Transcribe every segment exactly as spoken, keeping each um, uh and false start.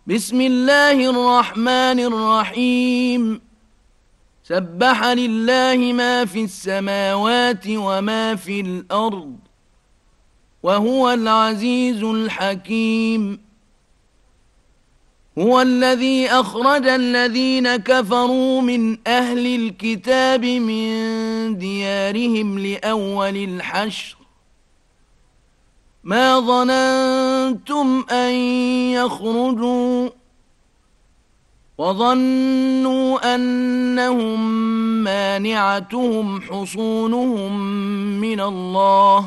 بسم الله الرحمن الرحيم. سبح لله ما في السماوات وما في الأرض وهو العزيز الحكيم. هو الذي أخرج الذين كفروا من أهل الكتاب من ديارهم لأول الحشر ما ظننتم أن يخرجوا وظنوا أنهم مانعتهم حصونهم من الله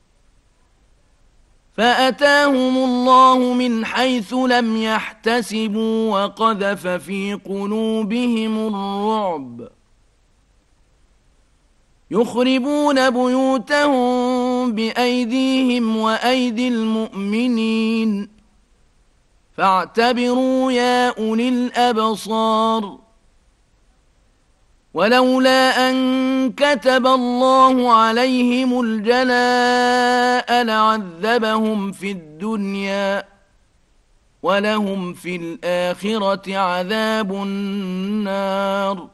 فأتاهم الله من حيث لم يحتسبوا وقذف في قلوبهم الرعب يخربون بيوتهم بأيديهم وأيدي المؤمنين فاعتبروا يا أولي الأبصار. ولولا أن كتب الله عليهم الجلاء لعذبهم في الدنيا ولهم في الآخرة عذاب النار.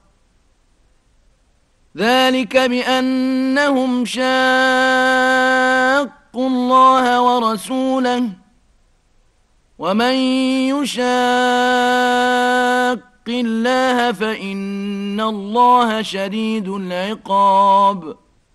ذلك بأنهم شاقوا الله ورسوله ومن يشاق الله فإن الله شديد العقاب.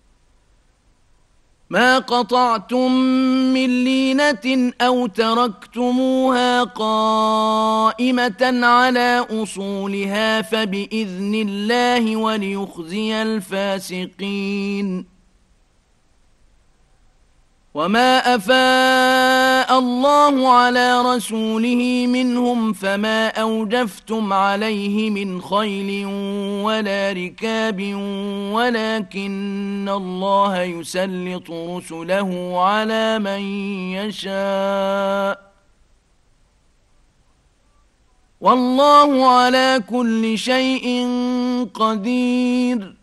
ما قطعتم من لينة أو تركتموها قائمة على أصولها فبإذن الله وليخزي الفاسقين. وما أفاء الله على رسوله منهم فما أوجفتم عليه من خيل ولا ركاب ولكن الله يسلط رسله على من يشاء والله على كل شيء قدير.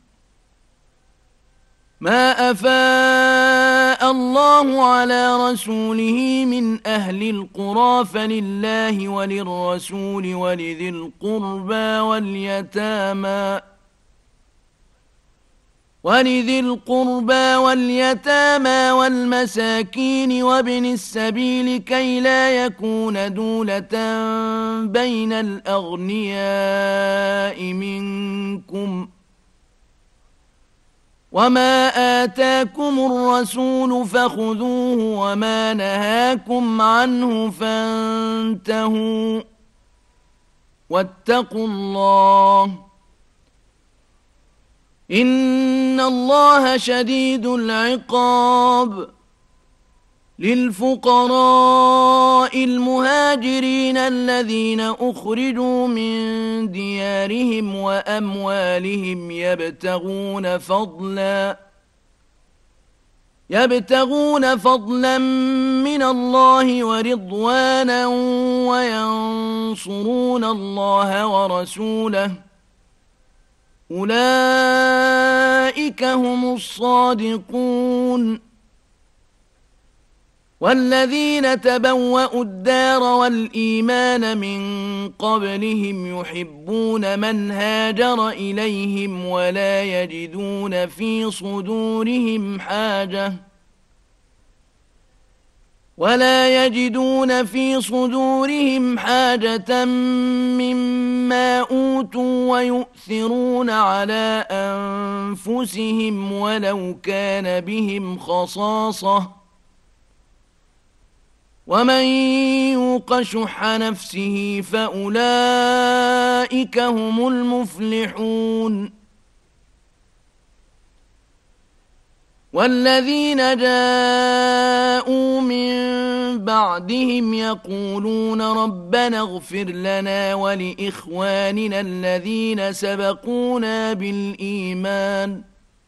ما أفاء الله على رسوله من أهل القرى فلله وللرسول ولذي القربى واليتامى ولذي القربى واليتامى والمساكين وابن السبيل كي لا يكون دولة بين الأغنياء منكم وما آتاكم الرسول فخذوه وما نهاكم عنه فانتهوا واتقوا الله إن الله شديد العقاب. للفقراء المهاجرين الذين أخرجوا من ديارهم وأموالهم يبتغون فضلا يبتغون فضلا من الله ورضوانا وينصرون الله ورسوله أولئك هم الصادقون. والذين تبوأوا الدار والإيمان من قبلهم يحبون من هاجر إليهم ولا يجدون في صدورهم حاجة ولا يجدون في صدورهم حاجة مما أوتوا ويؤثرون على أنفسهم ولو كان بهم خصاصة ومن يوق شح نفسه فأولئك هم المفلحون. والذين جاءوا من بعدهم يقولون ربنا اغفر لنا ولإخواننا الذين سبقونا بالإيمان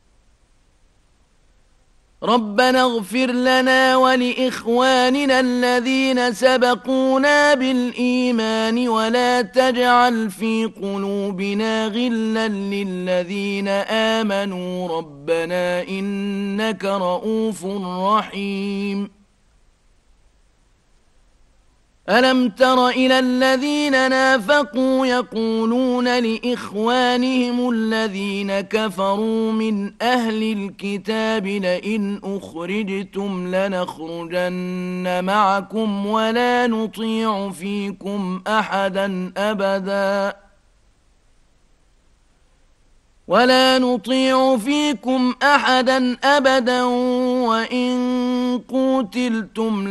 ربنا اغفر لنا ولإخواننا الذين سبقونا بالإيمان ولا تجعل في قلوبنا غلا للذين آمنوا ربنا إنك رؤوف رحيم. ألم تر إلى الذين نافقوا يقولون لإخوانهم الذين كفروا من أهل الكتاب لئن أخرجتم لنخرجن معكم ولا نطيع فيكم أحدا أبدا ولا نطيع فيكم أحدا أبدا وإن قوتلتم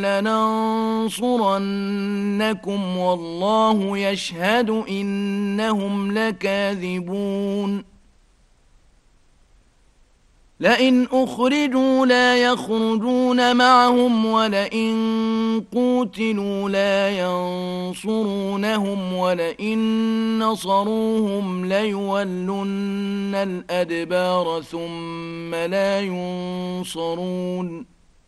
لننصرنكم والله يشهد إنهم لكاذبون لئن أخرجوا لا يخرجون معهم ولئن قوتلوا لا ينصرونهم ولئن نصروهم ليولن الأدبار ثم لا ينصرون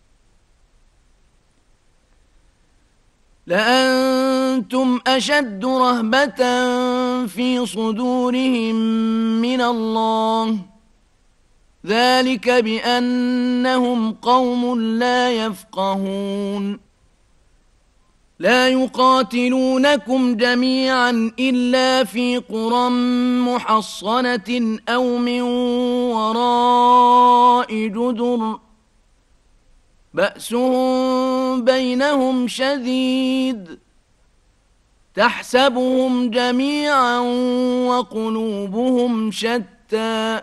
لأنتم أشد رهبة في صدورهم من الله ذلك بأنهم قوم لا يفقهون لا يقاتلونكم جميعا إلا في قرى محصنة أو من وراء جدر بأسهم بينهم شديد تحسبهم جميعا وقلوبهم شتى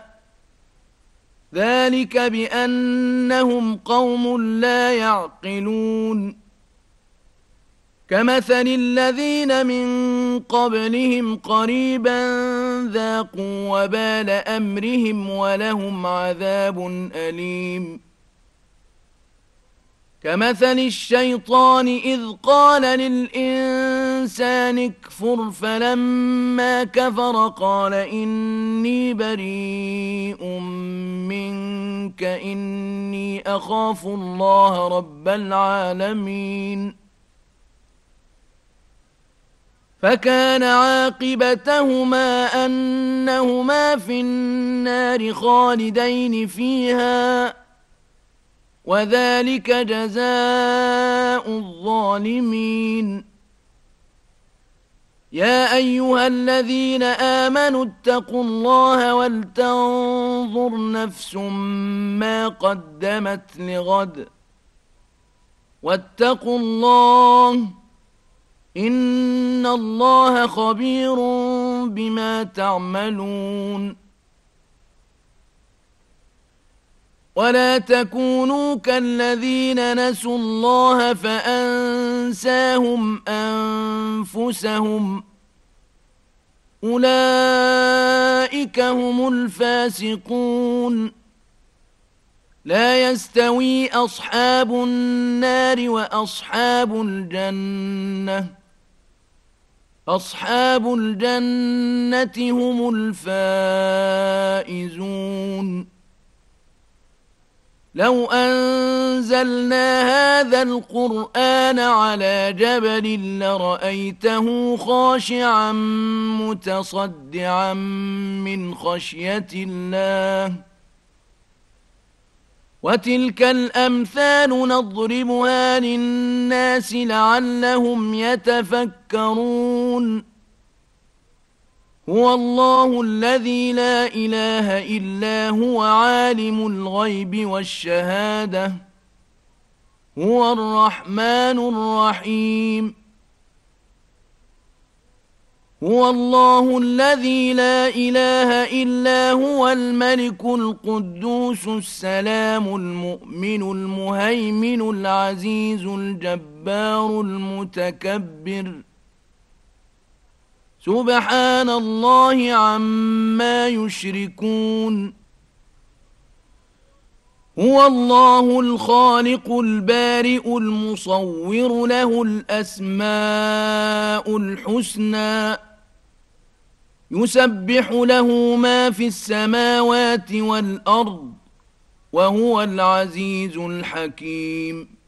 ذلك بأنهم قوم لا يعقلون كمثل الذين من قبلهم قريبا ذاقوا وبال أمرهم ولهم عذاب أليم كمثل الشيطان إذ قال للإنسان اكفر فلما كفر قال إني بريء منك إني أخاف الله رب العالمين فكان عاقبتهما أنهما في النار خالدين فيها وذلك جزاء الظالمين يا أيها الذين آمنوا اتقوا الله ولتنظر نفس ما قدمت لغد واتقوا الله إن الله خبير بما تعملون ولا تكونوا كالذين نسوا الله فأنساهم أنفسهم أولئك هم الفاسقون لا يستوي أصحاب النار وأصحاب الجنة أصحاب الجنة هم الفائزون لو أنزلنا هذا القرآن على جبل لرأيته خاشعا متصدعا من خشية الله وتلك الأمثال نضربها للناس لعلهم يتفكرون هو الله الذي لا إله إلا هو عالم الغيب والشهادة هو الرحمن الرحيم هو الله الذي لا إله إلا هو الملك القدوس السلام المؤمن المهيمن العزيز الجبار المتكبر سبحان الله عما يشركون هو الله الخالق البارئ المصور له الأسماء الحسنى يسبح له ما في السماوات والأرض وهو العزيز الحكيم